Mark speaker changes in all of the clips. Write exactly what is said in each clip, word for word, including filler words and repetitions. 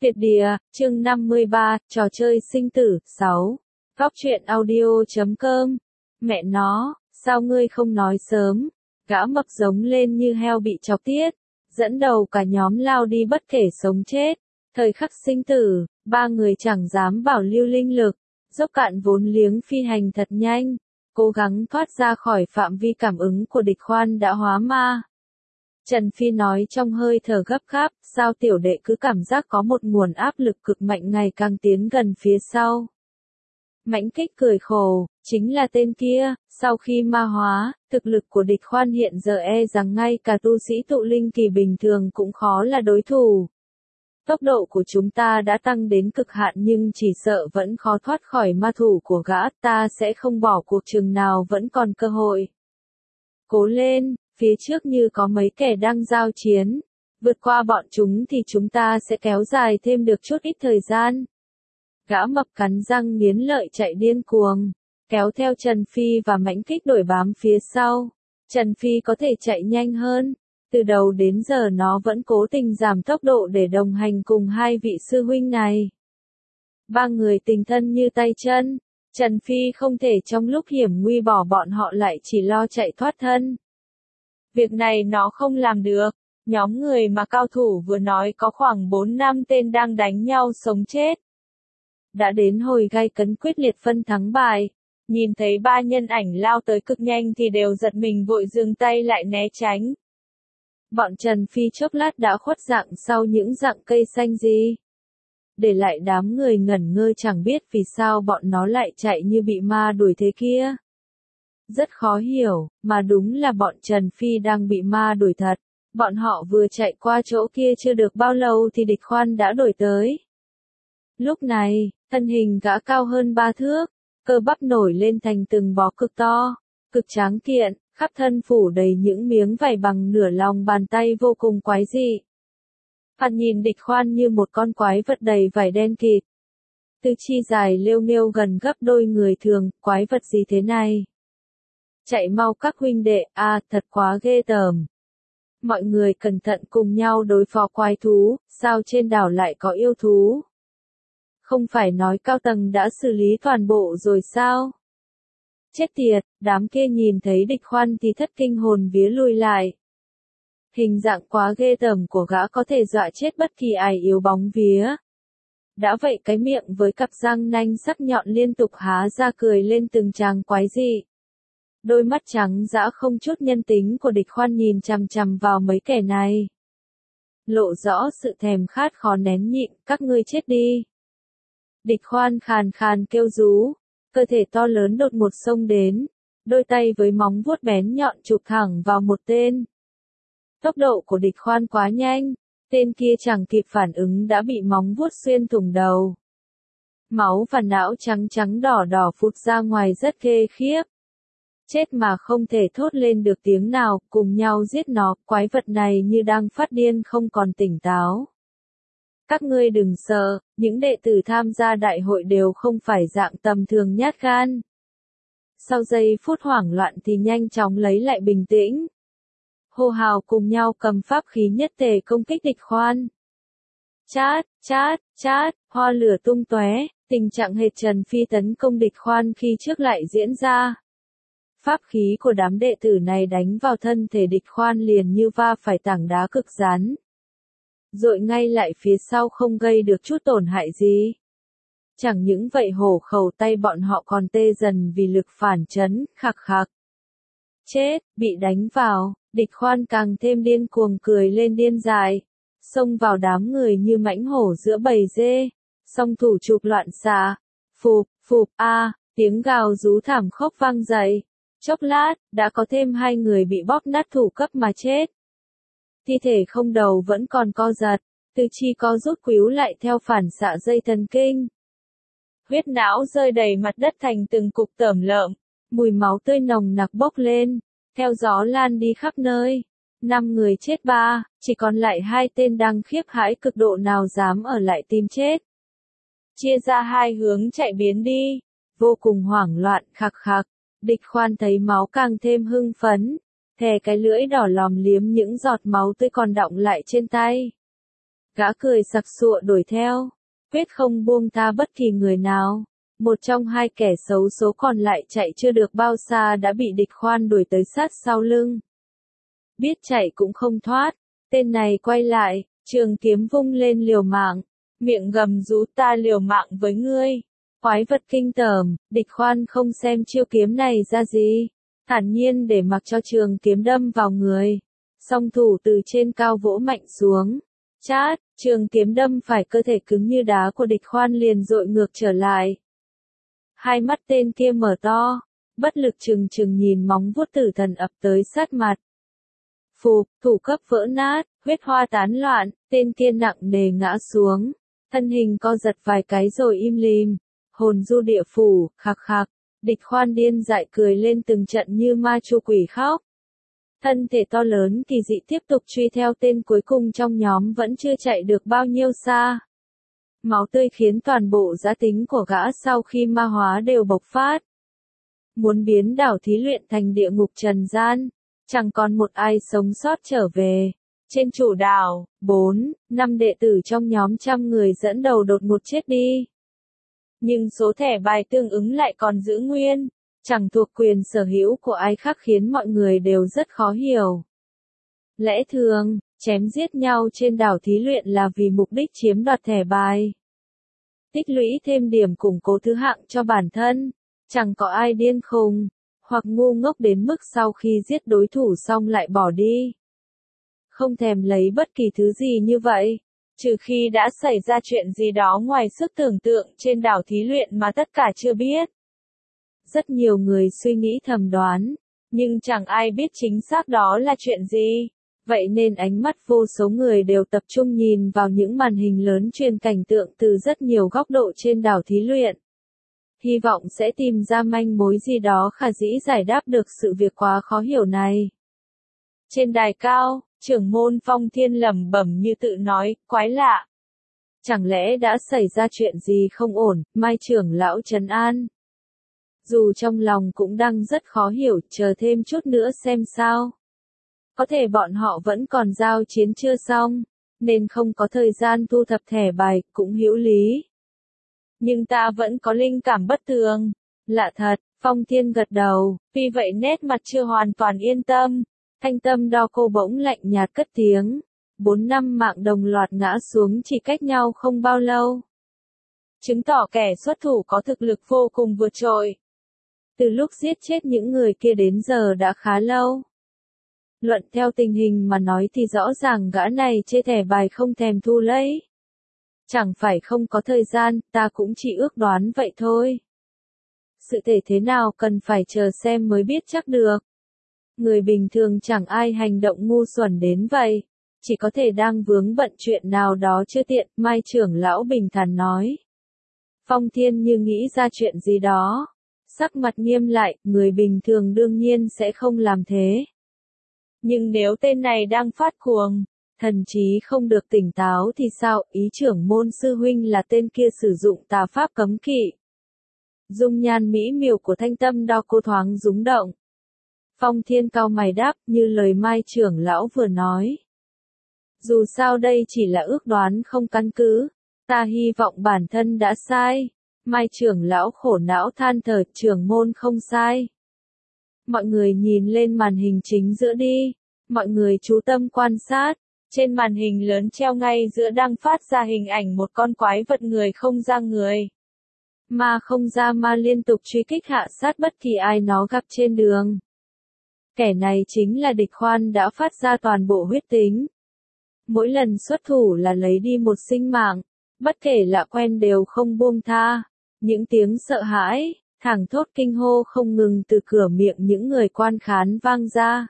Speaker 1: Tuyệt địa, chương năm mươi ba, trò chơi sinh tử, sáu. Góc truyện audio chấm com. Mẹ nó, sao ngươi không nói sớm? Gã mập giống lên như heo bị chọc tiết, dẫn đầu cả nhóm lao đi bất kể sống chết. Thời khắc sinh tử, ba người chẳng dám bảo lưu linh lực, dốc cạn vốn liếng phi hành thật nhanh, cố gắng thoát ra khỏi phạm vi cảm ứng của địch khoan đã hóa ma. Trần Phi nói trong hơi thở gấp gáp, sao tiểu đệ cứ cảm giác có một nguồn áp lực cực mạnh ngày càng tiến gần phía sau. Mãnh Kích cười khổ, chính là tên kia, sau khi ma hóa, thực lực của địch khoan hiện giờ e rằng ngay cả tu sĩ tụ linh kỳ bình thường cũng khó là đối thủ. Tốc độ của chúng ta đã tăng đến cực hạn nhưng chỉ sợ vẫn khó thoát khỏi ma thủ của gã, ta sẽ không bỏ cuộc chừng nào vẫn còn cơ hội. Cố lên! Phía trước như có mấy kẻ đang giao chiến, vượt qua bọn chúng thì chúng ta sẽ kéo dài thêm được chút ít thời gian. Gã mập cắn răng nghiến lợi chạy điên cuồng, kéo theo Trần Phi và Mãnh Kích đuổi bám phía sau. Trần Phi có thể chạy nhanh hơn, từ đầu đến giờ nó vẫn cố tình giảm tốc độ để đồng hành cùng hai vị sư huynh này. Ba người tình thân như tay chân, Trần Phi không thể trong lúc hiểm nguy bỏ bọn họ lại chỉ lo chạy thoát thân. Việc này nó không làm được, nhóm người mà cao thủ vừa nói có khoảng bốn năm tên đang đánh nhau sống chết. Đã đến hồi gay cấn quyết liệt phân thắng bại, nhìn thấy ba nhân ảnh lao tới cực nhanh thì đều giật mình vội dừng tay lại né tránh. Bọn Trần Phi chốc lát đã khuất dạng sau những rặng cây xanh gì. Để lại đám người ngẩn ngơ chẳng biết vì sao bọn nó lại chạy như bị ma đuổi thế kia. Rất khó hiểu, mà đúng là bọn Trần Phi đang bị ma đuổi thật. Bọn họ vừa chạy qua chỗ kia chưa được bao lâu thì địch khoan đã đuổi tới. Lúc này, thân hình gã cao hơn ba thước, cơ bắp nổi lên thành từng bó cực to, cực tráng kiện, khắp thân phủ đầy những miếng vảy bằng nửa lòng bàn tay vô cùng quái dị. Hắn nhìn địch khoan như một con quái vật đầy vảy đen kịt. Tư chi dài lêu nghêu gần gấp đôi người thường, quái vật gì thế này? Chạy mau các huynh đệ, a à, thật quá ghê tởm. Mọi người cẩn thận cùng nhau đối phó quái thú, sao trên đảo lại có yêu thú? Không phải nói cao tầng đã xử lý toàn bộ rồi sao? Chết tiệt, đám kia nhìn thấy địch khoan thì thất kinh hồn vía lùi lại. Hình dạng quá ghê tởm của gã có thể dọa chết bất kỳ ai yếu bóng vía. Đã vậy cái miệng với cặp răng nanh sắc nhọn liên tục há ra cười lên từng tràng quái dị. Đôi mắt trắng dã không chút nhân tính của địch khoan nhìn chằm chằm vào mấy kẻ này. Lộ rõ sự thèm khát khó nén nhịn, các ngươi chết đi. Địch khoan khàn khàn kêu rú, cơ thể to lớn đột một xông đến, đôi tay với móng vuốt bén nhọn chụp thẳng vào một tên. Tốc độ của địch khoan quá nhanh, tên kia chẳng kịp phản ứng đã bị móng vuốt xuyên thủng đầu. Máu và não trắng trắng đỏ đỏ phụt ra ngoài rất ghê khiếp. Chết mà không thể thốt lên được tiếng nào, cùng nhau giết nó, quái vật này như đang phát điên không còn tỉnh táo. Các ngươi đừng sợ, những đệ tử tham gia đại hội đều không phải dạng tầm thường nhát gan. Sau giây phút hoảng loạn thì nhanh chóng lấy lại bình tĩnh. Hô hào cùng nhau cầm pháp khí nhất tề công kích địch khoan. Chát, chát, chát, hoa lửa tung tóe, tình trạng hệt Trần Phi tấn công địch khoan khi trước lại diễn ra. Pháp khí của đám đệ tử này đánh vào thân thể địch khoan liền như va phải tảng đá cực rắn. Dội ngay lại phía sau không gây được chút tổn hại gì. Chẳng những vậy hổ khẩu tay bọn họ còn tê dần vì lực phản chấn, khạc khạc. Chết, bị đánh vào, địch khoan càng thêm điên cuồng cười lên điên dại. Xông vào đám người như mãnh hổ giữa bầy dê, song thủ chụp loạn xạ. Phụp, phụp, a, à, tiếng gào rú thảm khốc vang dậy. Chốc lát, đã có thêm hai người bị bóp nát thủ cấp mà chết. Thi thể không đầu vẫn còn co giật, tứ chi co rút quíu lại theo phản xạ dây thần kinh. Huyết não rơi đầy mặt đất thành từng cục tởm lợm, mùi máu tươi nồng nặc bốc lên, theo gió lan đi khắp nơi. Năm người chết ba, chỉ còn lại hai tên đang khiếp hãi cực độ nào dám ở lại tìm chết. Chia ra hai hướng chạy biến đi, vô cùng hoảng loạn khạc khạc. Địch khoan thấy máu càng thêm hưng phấn, thè cái lưỡi đỏ lòm liếm những giọt máu tươi còn đọng lại trên tay. Gã cười sặc sụa đuổi theo, quyết không buông tha bất kỳ người nào. Một trong hai kẻ xấu số còn lại chạy chưa được bao xa đã bị địch khoan đuổi tới sát sau lưng. Biết chạy cũng không thoát, tên này quay lại, trường kiếm vung lên liều mạng, miệng gầm rú ta liều mạng với ngươi. Quái vật kinh tởm, địch khoan không xem chiêu kiếm này ra gì, thản nhiên để mặc cho trường kiếm đâm vào người. Song thủ từ trên cao vỗ mạnh xuống, chát, trường kiếm đâm phải cơ thể cứng như đá của địch khoan liền dội ngược trở lại. Hai mắt tên kia mở to, bất lực trừng trừng nhìn móng vuốt tử thần ập tới sát mặt. Phụp, thủ cấp vỡ nát, huyết hoa tán loạn, tên kia nặng nề ngã xuống, thân hình co giật vài cái rồi im lìm, hồn du địa phủ, khạc khạc, địch khoan điên dại cười lên từng trận như ma chu quỷ khóc. Thân thể to lớn kỳ dị tiếp tục truy theo tên cuối cùng trong nhóm vẫn chưa chạy được bao nhiêu xa. Máu tươi khiến toàn bộ giá tính của gã sau khi ma hóa đều bộc phát. Muốn biến đảo thí luyện thành địa ngục trần gian, chẳng còn một ai sống sót trở về. Trên chủ đảo, bốn, năm đệ tử trong nhóm trăm người dẫn đầu đột ngột chết đi. Nhưng số thẻ bài tương ứng lại còn giữ nguyên, chẳng thuộc quyền sở hữu của ai khác khiến mọi người đều rất khó hiểu. Lẽ thường, chém giết nhau trên đảo thí luyện là vì mục đích chiếm đoạt thẻ bài. Tích lũy thêm điểm củng cố thứ hạng cho bản thân, chẳng có ai điên khùng, hoặc ngu ngốc đến mức sau khi giết đối thủ xong lại bỏ đi. Không thèm lấy bất kỳ thứ gì như vậy, trừ khi đã xảy ra chuyện gì đó ngoài sức tưởng tượng trên đảo thí luyện mà tất cả chưa biết. Rất nhiều người suy nghĩ thầm đoán, nhưng chẳng ai biết chính xác đó là chuyện gì. Vậy nên ánh mắt vô số người đều tập trung nhìn vào những màn hình lớn truyền cảnh tượng từ rất nhiều góc độ trên đảo thí luyện. Hy vọng sẽ tìm ra manh mối gì đó khả dĩ giải đáp được sự việc quá khó hiểu này. Trên đài cao, trưởng môn Phong Thiên lẩm bẩm như tự nói, quái lạ. Chẳng lẽ đã xảy ra chuyện gì không ổn, Mai trưởng lão trấn an. Dù trong lòng cũng đang rất khó hiểu, chờ thêm chút nữa xem sao. Có thể bọn họ vẫn còn giao chiến chưa xong, nên không có thời gian thu thập thẻ bài, cũng hữu lý. Nhưng ta vẫn có linh cảm bất thường. Lạ thật, Phong Thiên gật đầu, vì vậy nét mặt chưa hoàn toàn yên tâm. Thanh tâm đo cô bỗng lạnh nhạt cất tiếng. Bốn năm mạng đồng loạt ngã xuống chỉ cách nhau không bao lâu. Chứng tỏ kẻ xuất thủ có thực lực vô cùng vượt trội. Từ lúc giết chết những người kia đến giờ đã khá lâu. Luận theo tình hình mà nói thì rõ ràng gã này chê thẻ bài không thèm thu lấy. Chẳng phải không có thời gian, ta cũng chỉ ước đoán vậy thôi. Sự thể thế nào cần phải chờ xem mới biết chắc được. Người bình thường chẳng ai hành động ngu xuẩn đến vậy. Chỉ có thể đang vướng bận chuyện nào đó chưa tiện, Mai trưởng lão bình thản nói. Phong Thiên như nghĩ ra chuyện gì đó. Sắc mặt nghiêm lại, người bình thường đương nhiên sẽ không làm thế. Nhưng nếu tên này đang phát cuồng, thần trí không được tỉnh táo thì sao, ý trưởng môn sư huynh là tên kia sử dụng tà pháp cấm kỵ. Dung nhan mỹ miều của thanh tâm đo cô thoáng rúng động. Phong Thiên cau mày đáp như lời Mai trưởng lão vừa nói. Dù sao đây chỉ là ước đoán không căn cứ, ta hy vọng bản thân đã sai. Mai trưởng lão khổ não than thở, trưởng môn không sai. Mọi người nhìn lên màn hình chính giữa đi. Mọi người chú tâm quan sát. Trên màn hình lớn treo ngay giữa đang phát ra hình ảnh một con quái vật người không ra người. Ma không ra ma liên tục truy kích hạ sát bất kỳ ai nó gặp trên đường. Kẻ này chính là địch khoan đã phát ra toàn bộ huyết tính. Mỗi lần xuất thủ là lấy đi một sinh mạng. Bất kể lạ quen đều không buông tha. Những tiếng sợ hãi, thảng thốt kinh hô không ngừng từ cửa miệng những người quan khán vang ra.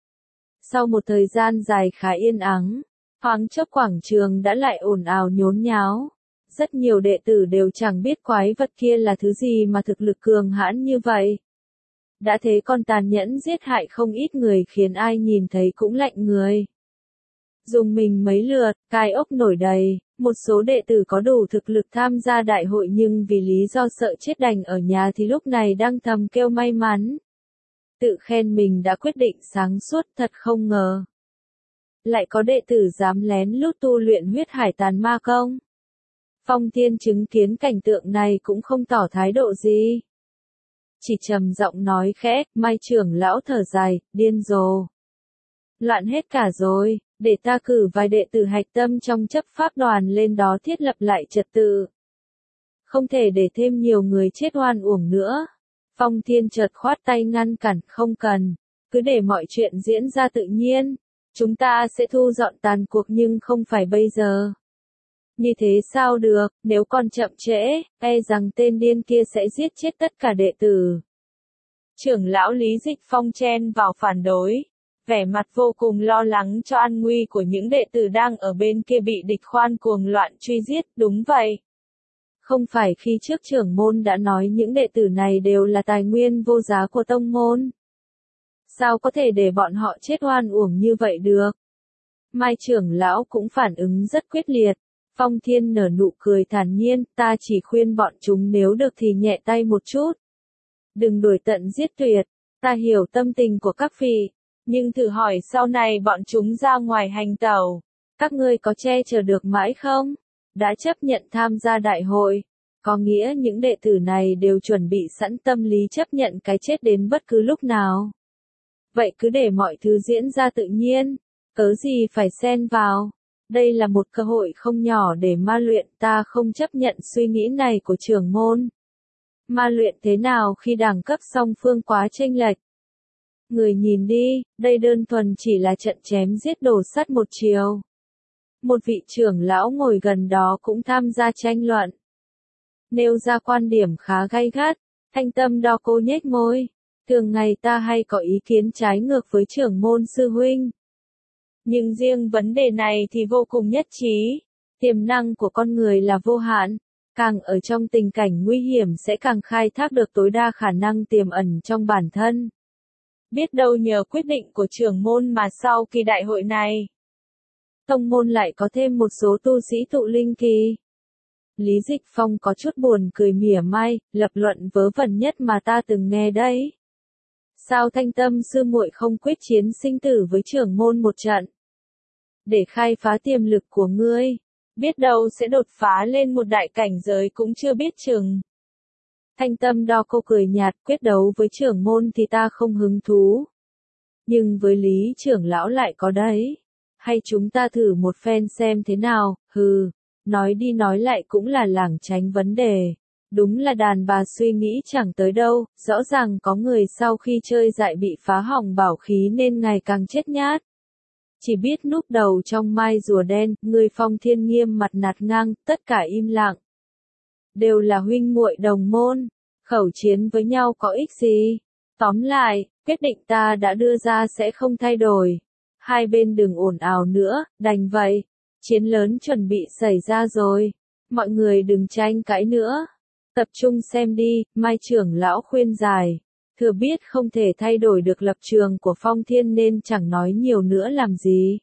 Speaker 1: Sau một thời gian dài khá yên ắng, thoáng chốc quảng trường đã lại ồn ào nhốn nháo. Rất nhiều đệ tử đều chẳng biết quái vật kia là thứ gì mà thực lực cường hãn như vậy. Đã thế còn tàn nhẫn giết hại không ít người khiến ai nhìn thấy cũng lạnh người. Dùng mình mấy lượt, cai ốc nổi đầy, một số đệ tử có đủ thực lực tham gia đại hội nhưng vì lý do sợ chết đành ở nhà thì lúc này đang thầm kêu may mắn. Tự khen mình đã quyết định sáng suốt thật không ngờ. lại có đệ tử dám lén lút tu luyện huyết hải tàn ma công. Phong Thiên chứng kiến cảnh tượng này cũng không tỏ thái độ gì. Chỉ trầm giọng nói khẽ, Mai trưởng lão thở dài, điên rồ. Loạn hết cả rồi, để ta cử vài đệ tử hạch tâm trong chấp pháp đoàn lên đó thiết lập lại trật tự. Không thể để thêm nhiều người chết oan uổng nữa. Phong Thiên chợt khoát tay ngăn cản, không cần, cứ để mọi chuyện diễn ra tự nhiên. Chúng ta sẽ thu dọn tàn cuộc nhưng không phải bây giờ. Như thế sao được, nếu còn chậm trễ, e rằng tên điên kia sẽ giết chết tất cả đệ tử. Trưởng lão Lý Dịch Phong chen vào phản đối, vẻ mặt vô cùng lo lắng cho an nguy của những đệ tử đang ở bên kia bị địch khoan cuồng loạn truy giết, đúng vậy. Không phải khi trước trưởng môn đã nói những đệ tử này đều là tài nguyên vô giá của tông môn. Sao có thể để bọn họ chết oan uổng như vậy được? Mai trưởng lão cũng phản ứng rất quyết liệt. Phong Thiên nở nụ cười thản nhiên, ta chỉ khuyên bọn chúng nếu được thì nhẹ tay một chút. Đừng đuổi tận giết tuyệt, ta hiểu tâm tình của các vị, nhưng thử hỏi sau này bọn chúng ra ngoài hành tẩu, các ngươi có che chở được mãi không? Đã chấp nhận tham gia đại hội, có nghĩa những đệ tử này đều chuẩn bị sẵn tâm lý chấp nhận cái chết đến bất cứ lúc nào. Vậy cứ để mọi thứ diễn ra tự nhiên, cớ gì phải xen vào. Đây là một cơ hội không nhỏ để ma luyện, ta không chấp nhận suy nghĩ này của trưởng môn. Ma luyện thế nào khi đẳng cấp song phương quá chênh lệch? Người nhìn đi, đây đơn thuần chỉ là trận chém giết đổ sắt một chiều. Một vị trưởng lão ngồi gần đó cũng tham gia tranh luận. Nêu ra quan điểm khá gay gắt, Thanh Tâm Đo cô nhếch môi. Thường ngày ta hay có ý kiến trái ngược với trưởng môn sư huynh. Nhưng riêng vấn đề này thì vô cùng nhất trí. Tiềm năng của con người là vô hạn, càng ở trong tình cảnh nguy hiểm sẽ càng khai thác được tối đa khả năng tiềm ẩn trong bản thân. Biết đâu nhờ quyết định của trưởng môn mà sau kỳ đại hội này, tông môn lại có thêm một số tu sĩ tụ linh kỳ. Lý Dịch Phong có chút buồn cười mỉa mai, lập luận vớ vẩn nhất mà ta từng nghe đấy. Sao Thanh Tâm sư muội không quyết chiến sinh tử với trưởng môn một trận? Để khai phá tiềm lực của ngươi, biết đâu sẽ đột phá lên một đại cảnh giới cũng chưa biết chừng. Thanh Tâm Đo cô cười nhạt, quyết đấu với trưởng môn thì ta không hứng thú. Nhưng với Lý trưởng lão lại có đấy. Hay chúng ta thử một phen xem thế nào, hừ, nói đi nói lại cũng là lảng tránh vấn đề. Đúng là đàn bà suy nghĩ chẳng tới đâu, rõ ràng có người sau khi chơi dại bị phá hỏng bảo khí nên ngày càng chết nhát. Chỉ biết núp đầu trong mai rùa đen, người Phong Thiên nghiêm mặt nạt ngang, tất cả im lặng. Đều là huynh muội đồng môn, khẩu chiến với nhau có ích gì? Tóm lại, quyết định ta đã đưa ra sẽ không thay đổi. Hai bên đừng ồn ào nữa, đành vậy. Chiến lớn chuẩn bị xảy ra rồi. Mọi người đừng tranh cãi nữa. Tập trung xem đi, Mai trưởng lão khuyên giải. Thừa biết không thể thay đổi được lập trường của Phong Thiên nên chẳng nói nhiều nữa làm gì.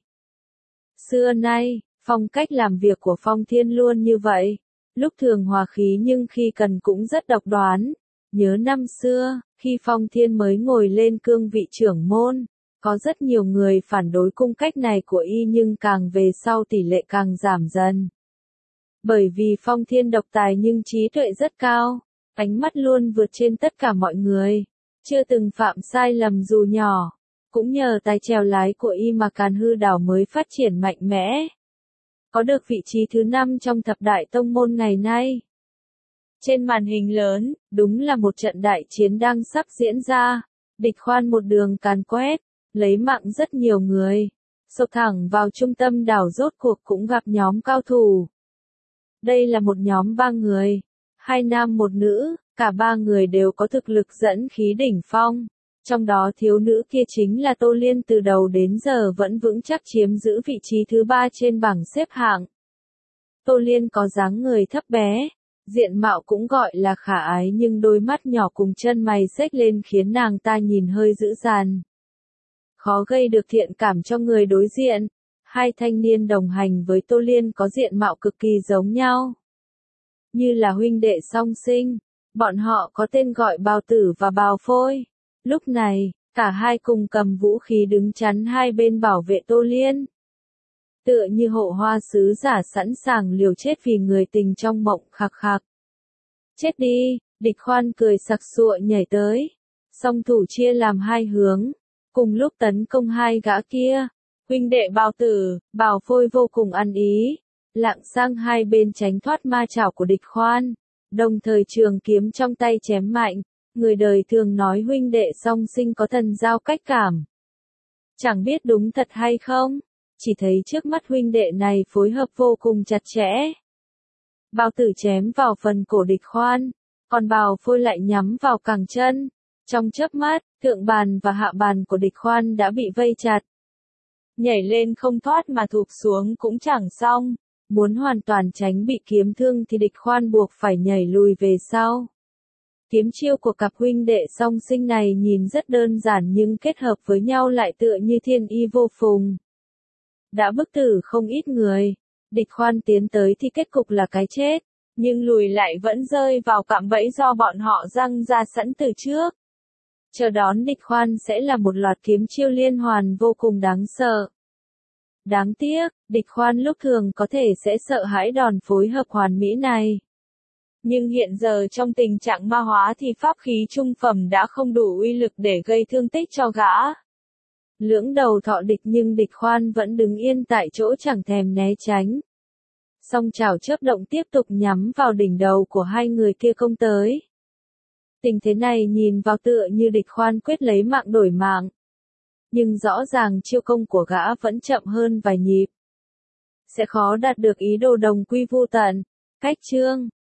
Speaker 1: Xưa nay, phong cách làm việc của Phong Thiên luôn như vậy. Lúc thường hòa khí nhưng khi cần cũng rất độc đoán. Nhớ năm xưa, khi Phong Thiên mới ngồi lên cương vị trưởng môn, có rất nhiều người phản đối cung cách này của y nhưng càng về sau tỷ lệ càng giảm dần. Bởi vì Phong Thiên độc tài nhưng trí tuệ rất cao, ánh mắt luôn vượt trên tất cả mọi người, chưa từng phạm sai lầm dù nhỏ, cũng nhờ tài chèo lái của y mà Càn Hư Đảo mới phát triển mạnh mẽ. Có được vị trí thứ năm trong thập đại tông môn ngày nay. Trên màn hình lớn, đúng là một trận đại chiến đang sắp diễn ra, địch khoan một đường càn quét, lấy mạng rất nhiều người, sộc thẳng vào trung tâm đảo rốt cuộc cũng gặp nhóm cao thủ. Đây là một nhóm ba người, hai nam một nữ, cả ba người đều có thực lực dẫn khí đỉnh phong. Trong đó thiếu nữ kia chính là Tô Liên từ đầu đến giờ vẫn vững chắc chiếm giữ vị trí thứ ba trên bảng xếp hạng. Tô Liên có dáng người thấp bé, diện mạo cũng gọi là khả ái nhưng đôi mắt nhỏ cùng chân mày xếch lên khiến nàng ta nhìn hơi dữ dằn. Khó gây được thiện cảm cho người đối diện. Hai thanh niên đồng hành với Tô Liên có diện mạo cực kỳ giống nhau. Như là huynh đệ song sinh, bọn họ có tên gọi Bào Tử và Bào Phôi. Lúc này, cả hai cùng cầm vũ khí đứng chắn hai bên bảo vệ Tô Liên. tựa như hộ hoa sứ giả sẵn sàng liều chết vì người tình trong mộng khạc khạc. Chết đi, Địch Khoan cười sặc sụa nhảy tới, song thủ chia làm hai hướng, cùng lúc tấn công hai gã kia. Huynh đệ Bao Tử, Bào Phôi vô cùng ăn ý, lạng sang hai bên tránh thoát ma chảo của Địch Khoan, đồng thời trường kiếm trong tay chém mạnh. Người đời thường nói huynh đệ song sinh có thần giao cách cảm. Chẳng biết đúng thật hay không, chỉ thấy trước mắt huynh đệ này phối hợp vô cùng chặt chẽ. Bao Tử chém vào phần cổ Địch Khoan, còn Bào Phôi lại nhắm vào cẳng chân. Trong chớp mắt, thượng bàn và hạ bàn của Địch Khoan đã bị vây chặt. Nhảy lên không thoát mà thụp xuống cũng chẳng xong, muốn hoàn toàn tránh bị kiếm thương thì Địch Khoan buộc phải nhảy lùi về sau. Kiếm chiêu của cặp huynh đệ song sinh này nhìn rất đơn giản nhưng kết hợp với nhau lại tựa như thiên y vô phùng. Đã bức tử không ít người, Địch Khoan tiến tới thì kết cục là cái chết, nhưng lùi lại vẫn rơi vào cạm bẫy do bọn họ răng ra sẵn từ trước. Chờ đón Địch Khoan sẽ là một loạt kiếm chiêu liên hoàn vô cùng đáng sợ. Đáng tiếc, Địch Khoan lúc thường có thể sẽ sợ hãi đòn phối hợp hoàn mỹ này. Nhưng hiện giờ trong tình trạng ma hóa thì pháp khí trung phẩm đã không đủ uy lực để gây thương tích cho gã. Lưỡng đầu thọ địch nhưng Địch Khoan vẫn đứng yên tại chỗ chẳng thèm né tránh. Song chảo chớp động tiếp tục nhắm vào đỉnh đầu của hai người kia công tới. Tình thế này nhìn vào tựa như Địch Khoan quyết lấy mạng đổi mạng. Nhưng rõ ràng chiêu công của gã vẫn chậm hơn vài nhịp. Sẽ khó đạt được ý đồ đồng quy vu tận. Cách chương